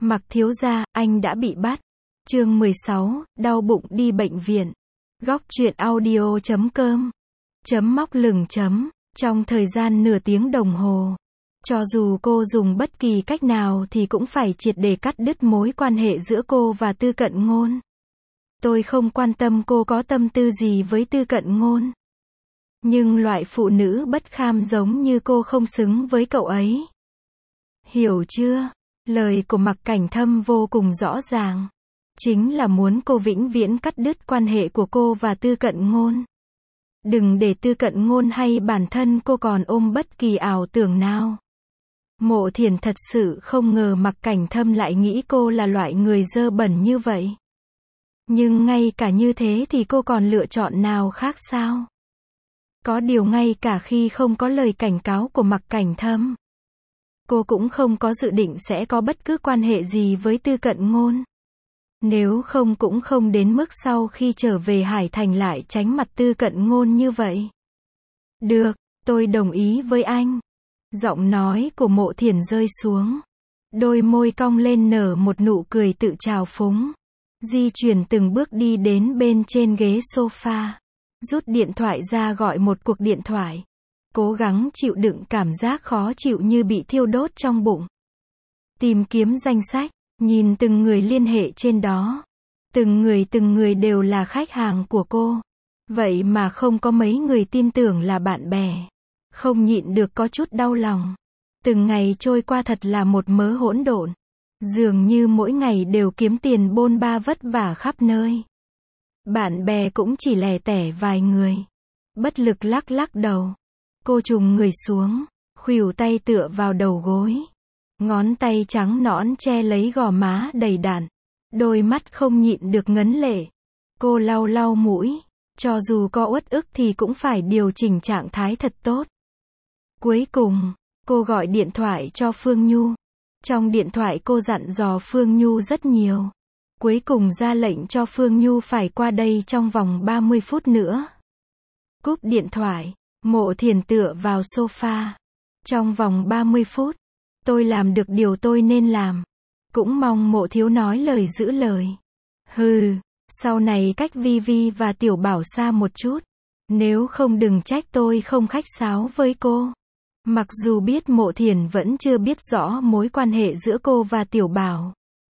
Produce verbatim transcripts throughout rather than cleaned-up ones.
Mặc thiếu gia, anh đã bị bắt. Chương mười sáu, đau bụng đi bệnh viện. Góc truyện audio chấm com. Chấm móc lửng chấm. Trong thời gian nửa tiếng đồng hồ, cho dù cô dùng bất kỳ cách nào thì cũng phải triệt để cắt đứt mối quan hệ giữa cô và Tư Cận Ngôn. Tôi không quan tâm cô có tâm tư gì với Tư Cận Ngôn. Nhưng loại phụ nữ bất kham giống như cô không xứng với cậu ấy. Hiểu chưa? Lời của Mặc Cảnh Thâm vô cùng rõ ràng. Chính là muốn cô vĩnh viễn cắt đứt quan hệ của cô và Tư Cận Ngôn. Đừng để Tư Cận Ngôn hay bản thân cô còn ôm bất kỳ ảo tưởng nào. Mộ Thiển thật sự không ngờ Mặc Cảnh Thâm lại nghĩ cô là loại người dơ bẩn như vậy. Nhưng ngay cả như thế thì cô còn lựa chọn nào khác sao? Có điều ngay cả khi không có lời cảnh cáo của Mặc Cảnh Thâm, cô cũng không có dự định sẽ có bất cứ quan hệ gì với Tư Cận Ngôn. Nếu không cũng không đến mức sau khi trở về Hải Thành lại tránh mặt Tư Cận Ngôn như vậy. Được, tôi đồng ý với anh. Giọng nói của Mộ Thiển rơi xuống. Đôi môi cong lên nở một nụ cười tự trào phúng. Di chuyển từng bước đi đến bên trên ghế sofa. Rút điện thoại ra gọi một cuộc điện thoại. Cố gắng chịu đựng cảm giác khó chịu như bị thiêu đốt trong bụng. Tìm kiếm danh sách. Nhìn từng người liên hệ trên đó. Từng người từng người đều là khách hàng của cô. Vậy mà không có mấy người tin tưởng là bạn bè. Không nhịn được có chút đau lòng. Từng ngày trôi qua thật là một mớ hỗn độn. Dường như mỗi ngày đều kiếm tiền bôn ba vất vả khắp nơi. Bạn bè cũng chỉ lẻ tẻ vài người. Bất lực lắc lắc đầu. Cô trùng người xuống. Khuỷu tay tựa vào đầu gối. Ngón tay trắng nõn che lấy gò má đầy đặn. Đôi mắt không nhịn được ngấn lệ. Cô lau lau mũi. Cho dù có uất ức thì cũng phải điều chỉnh trạng thái thật tốt. Cuối cùng, cô gọi điện thoại cho Phương Nhu. Trong điện thoại cô dặn dò Phương Nhu rất nhiều. Cuối cùng ra lệnh cho Phương Nhu phải qua đây trong vòng ba mươi phút nữa. Cúp điện thoại, Mộ Thiển tựa vào sofa. Trong vòng ba mươi phút, tôi làm được điều tôi nên làm. Cũng mong Mộ thiếu nói lời giữ lời. Hừ, sau này cách Vi Vi và Tiểu Bảo xa một chút. Nếu không đừng trách tôi không khách sáo với cô. Mặc dù biết Mộ Thiển vẫn chưa biết rõ mối quan hệ giữa cô và Tiểu Bảo.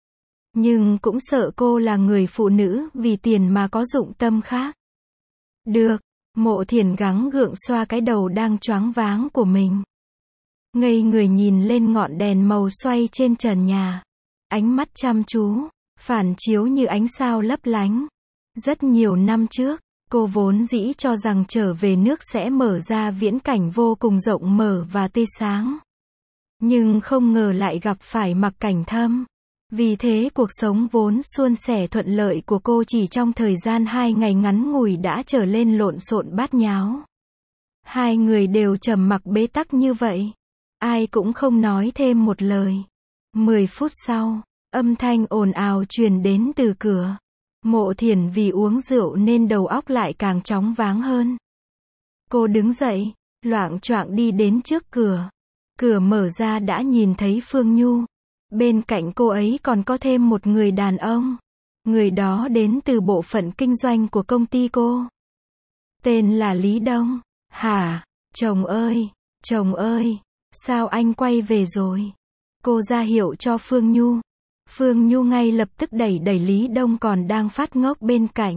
Nhưng cũng sợ cô là người phụ nữ vì tiền mà có dụng tâm khác. Được, Mộ Thiển gắng gượng xoa cái đầu đang choáng váng của mình. Ngây người nhìn lên ngọn đèn màu xoay trên trần nhà. Ánh mắt chăm chú, phản chiếu như ánh sao lấp lánh. Rất nhiều năm trước, cô vốn dĩ cho rằng trở về nước sẽ mở ra viễn cảnh vô cùng rộng mở và tươi sáng. Nhưng không ngờ lại gặp phải Mặc Cảnh Thâm. Vì thế cuộc sống vốn suôn sẻ thuận lợi của cô chỉ trong thời gian hai ngày ngắn ngủi đã trở lên lộn xộn bát nháo. Hai người đều trầm mặc bế tắc như vậy. Ai cũng không nói thêm một lời. Mười phút sau, âm thanh ồn ào truyền đến từ cửa. Mộ Thiển vì uống rượu nên đầu óc lại càng chóng váng hơn. Cô đứng dậy, loạng choạng đi đến trước cửa. Cửa mở ra đã nhìn thấy Phương Nhu. Bên cạnh cô ấy còn có thêm một người đàn ông. Người đó đến từ bộ phận kinh doanh của công ty cô. Tên là Lý Đông. Hả? Chồng ơi, chồng ơi, sao anh quay về rồi? Cô ra hiệu cho Phương Nhu. Phương Nhu ngay lập tức đẩy đẩy Lý Đông còn đang phát ngốc bên cạnh.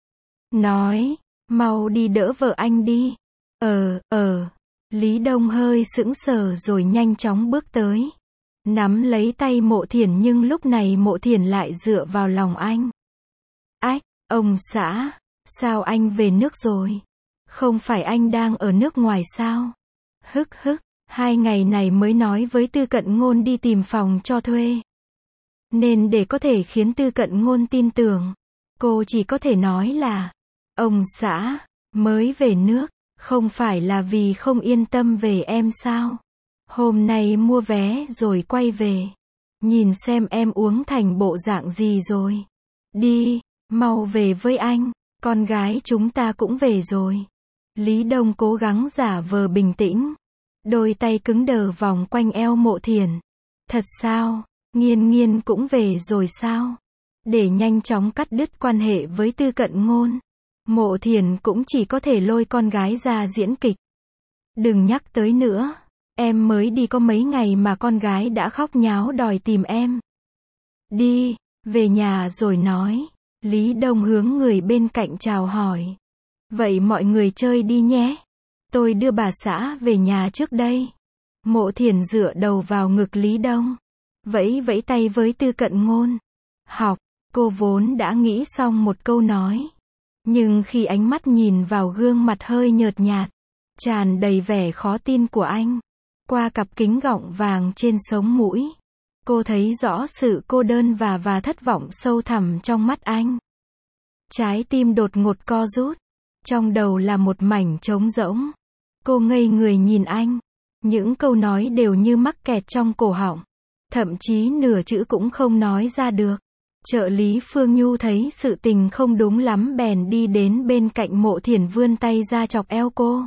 Nói, mau đi đỡ vợ anh đi. Ờ, ờ. Lý Đông hơi sững sờ rồi nhanh chóng bước tới. Nắm lấy tay Mộ Thiển nhưng lúc này Mộ Thiển lại dựa vào lòng anh. Ách, ông xã, sao anh về nước rồi? Không phải anh đang ở nước ngoài sao? Hức hức, hai ngày này mới nói với Tư Cận Ngôn đi tìm phòng cho thuê. Nên để có thể khiến Tư Cận Ngôn tin tưởng, cô chỉ có thể nói là, ông xã, mới về nước, không phải là vì không yên tâm về em sao? Hôm nay mua vé rồi quay về. Nhìn xem em uống thành bộ dạng gì rồi. Đi, mau về với anh, con gái chúng ta cũng về rồi. Lý Đông cố gắng giả vờ bình tĩnh. Đôi tay cứng đờ vòng quanh eo Mộ Thiển. Thật sao? Nghiên Nghiên cũng về rồi sao? Để nhanh chóng cắt đứt quan hệ với Tư Cận Ngôn, Mộ Thiền cũng chỉ có thể lôi con gái ra diễn kịch. Đừng nhắc tới nữa. Em mới đi có mấy ngày mà con gái đã khóc nháo đòi tìm em. Đi, về nhà rồi nói. Lý Đông hướng người bên cạnh chào hỏi. Vậy mọi người chơi đi nhé. Tôi đưa bà xã về nhà trước đây. Mộ Thiền dựa đầu vào ngực Lý Đông, vẫy vẫy tay với Tư Cận Ngôn. Học, cô vốn đã nghĩ xong một câu nói. Nhưng khi ánh mắt nhìn vào gương mặt hơi nhợt nhạt, tràn đầy vẻ khó tin của anh, qua cặp kính gọng vàng trên sống mũi, cô thấy rõ sự cô đơn và và thất vọng sâu thẳm trong mắt anh. Trái tim đột ngột co rút, trong đầu là một mảnh trống rỗng. Cô ngây người nhìn anh, những câu nói đều như mắc kẹt trong cổ họng, thậm chí nửa chữ cũng không nói ra được. Trợ lý Phương Nhu thấy sự tình không đúng lắm bèn đi đến bên cạnh Mộ Thiền vươn tay ra chọc eo cô.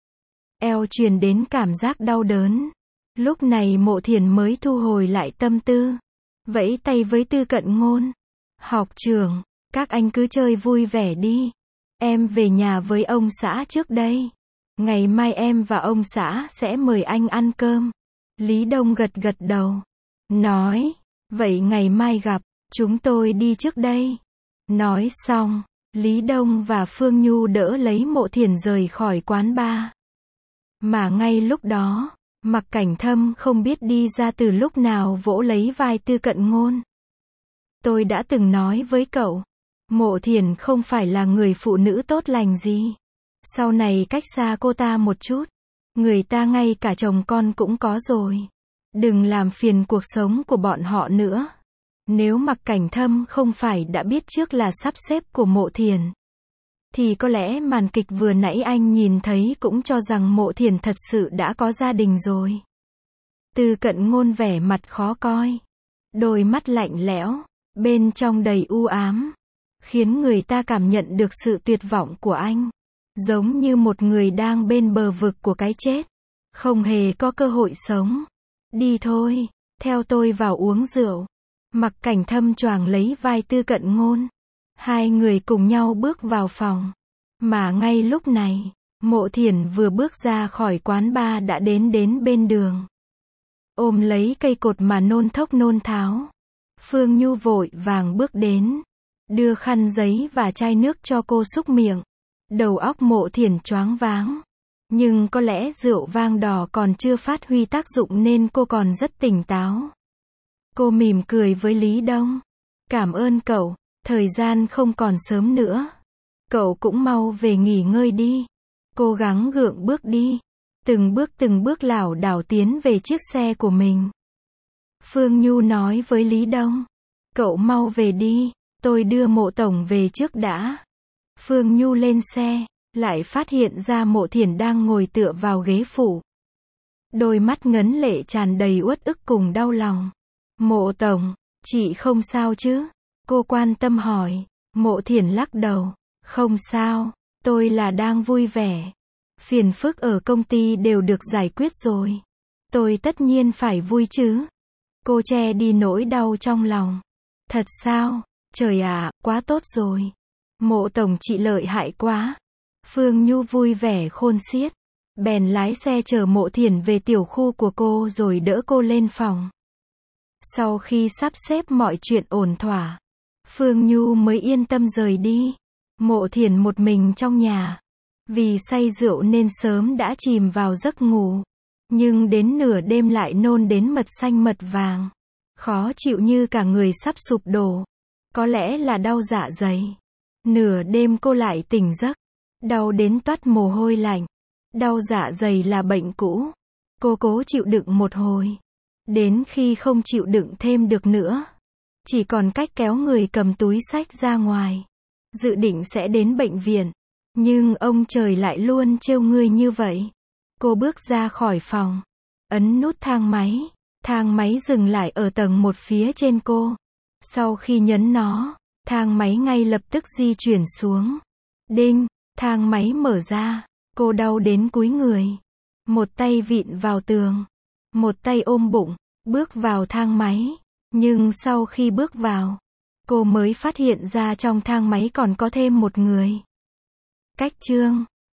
Eo truyền đến cảm giác đau đớn. Lúc này Mộ Thiền mới thu hồi lại tâm tư, vẫy tay với Tư Cận Ngôn. Học trưởng, các anh cứ chơi vui vẻ đi. Em về nhà với ông xã trước đây. Ngày mai em và ông xã sẽ mời anh ăn cơm. Lý Đông gật gật đầu, nói, vậy ngày mai gặp, chúng tôi đi trước đây. Nói xong, Lý Đông và Phương Nhu đỡ lấy Mộ Thiền rời khỏi quán bar. Mà ngay lúc đó, Mặc Cảnh Thâm không biết đi ra từ lúc nào vỗ lấy vai Tư Cận Ngôn. Tôi đã từng nói với cậu, Mộ Thiền không phải là người phụ nữ tốt lành gì. Sau này cách xa cô ta một chút. Người ta ngay cả chồng con cũng có rồi. Đừng làm phiền cuộc sống của bọn họ nữa. Nếu Mặc Cảnh Thâm không phải đã biết trước là sắp xếp của Mộ Thiền, thì có lẽ màn kịch vừa nãy anh nhìn thấy cũng cho rằng Mộ Thiền thật sự đã có gia đình rồi. Tư Cận Ngôn vẻ mặt khó coi, đôi mắt lạnh lẽo, bên trong đầy u ám, khiến người ta cảm nhận được sự tuyệt vọng của anh, giống như một người đang bên bờ vực của cái chết, không hề có cơ hội sống. Đi thôi, theo tôi vào uống rượu. Mặc Cảnh Thâm choàng lấy vai Tư Cận Ngôn. Hai người cùng nhau bước vào phòng. Mà ngay lúc này, Mộ Thiền vừa bước ra khỏi quán bar đã đến đến bên đường. Ôm lấy cây cột mà nôn thốc nôn tháo. Phương Nhu vội vàng bước đến, đưa khăn giấy và chai nước cho cô súc miệng. Đầu óc Mộ Thiền choáng váng. Nhưng có lẽ rượu vang đỏ còn chưa phát huy tác dụng nên cô còn rất tỉnh táo. Cô mỉm cười với Lý Đông. Cảm ơn cậu, thời gian không còn sớm nữa. Cậu cũng mau về nghỉ ngơi đi. Cố gắng gượng bước đi. Từng bước từng bước lảo đảo tiến về chiếc xe của mình. Phương Nhu nói với Lý Đông. Cậu mau về đi, tôi đưa Mộ tổng về trước đã. Phương Nhu lên xe, lại phát hiện ra Mộ Thiền đang ngồi tựa vào ghế phụ. Đôi mắt ngấn lệ tràn đầy uất ức cùng đau lòng. Mộ tổng, chị không sao chứ? Cô quan tâm hỏi. Mộ Thiền lắc đầu. Không sao, tôi là đang vui vẻ. Phiền phức ở công ty đều được giải quyết rồi. Tôi tất nhiên phải vui chứ. Cô che đi nỗi đau trong lòng. Thật sao? Trời ạ, quá tốt rồi. Mộ tổng chị lợi hại quá. Phương Nhu vui vẻ khôn xiết. Bèn lái xe chở Mộ Thiền về tiểu khu của cô rồi đỡ cô lên phòng. Sau khi sắp xếp mọi chuyện ổn thỏa, Phương Nhu mới yên tâm rời đi. Mộ Thiền một mình trong nhà. Vì say rượu nên sớm đã chìm vào giấc ngủ. Nhưng đến nửa đêm lại nôn đến mật xanh mật vàng. Khó chịu như cả người sắp sụp đổ. Có lẽ là đau dạ dày. Nửa đêm cô lại tỉnh giấc. Đau đến toát mồ hôi lạnh. Đau dạ dày là bệnh cũ. Cô cố chịu đựng một hồi. Đến khi không chịu đựng thêm được nữa. Chỉ còn cách kéo người cầm túi xách ra ngoài. Dự định sẽ đến bệnh viện. Nhưng ông trời lại luôn trêu ngươi như vậy. Cô bước ra khỏi phòng. Ấn nút thang máy. Thang máy dừng lại ở tầng một phía trên cô. Sau khi nhấn nó, thang máy ngay lập tức di chuyển xuống. Đinh, thang máy mở ra. Cô đau đến cúi người. Một tay vịn vào tường. Một tay ôm bụng, bước vào thang máy. Nhưng sau khi bước vào, cô mới phát hiện ra trong thang máy còn có thêm một người. Cách chương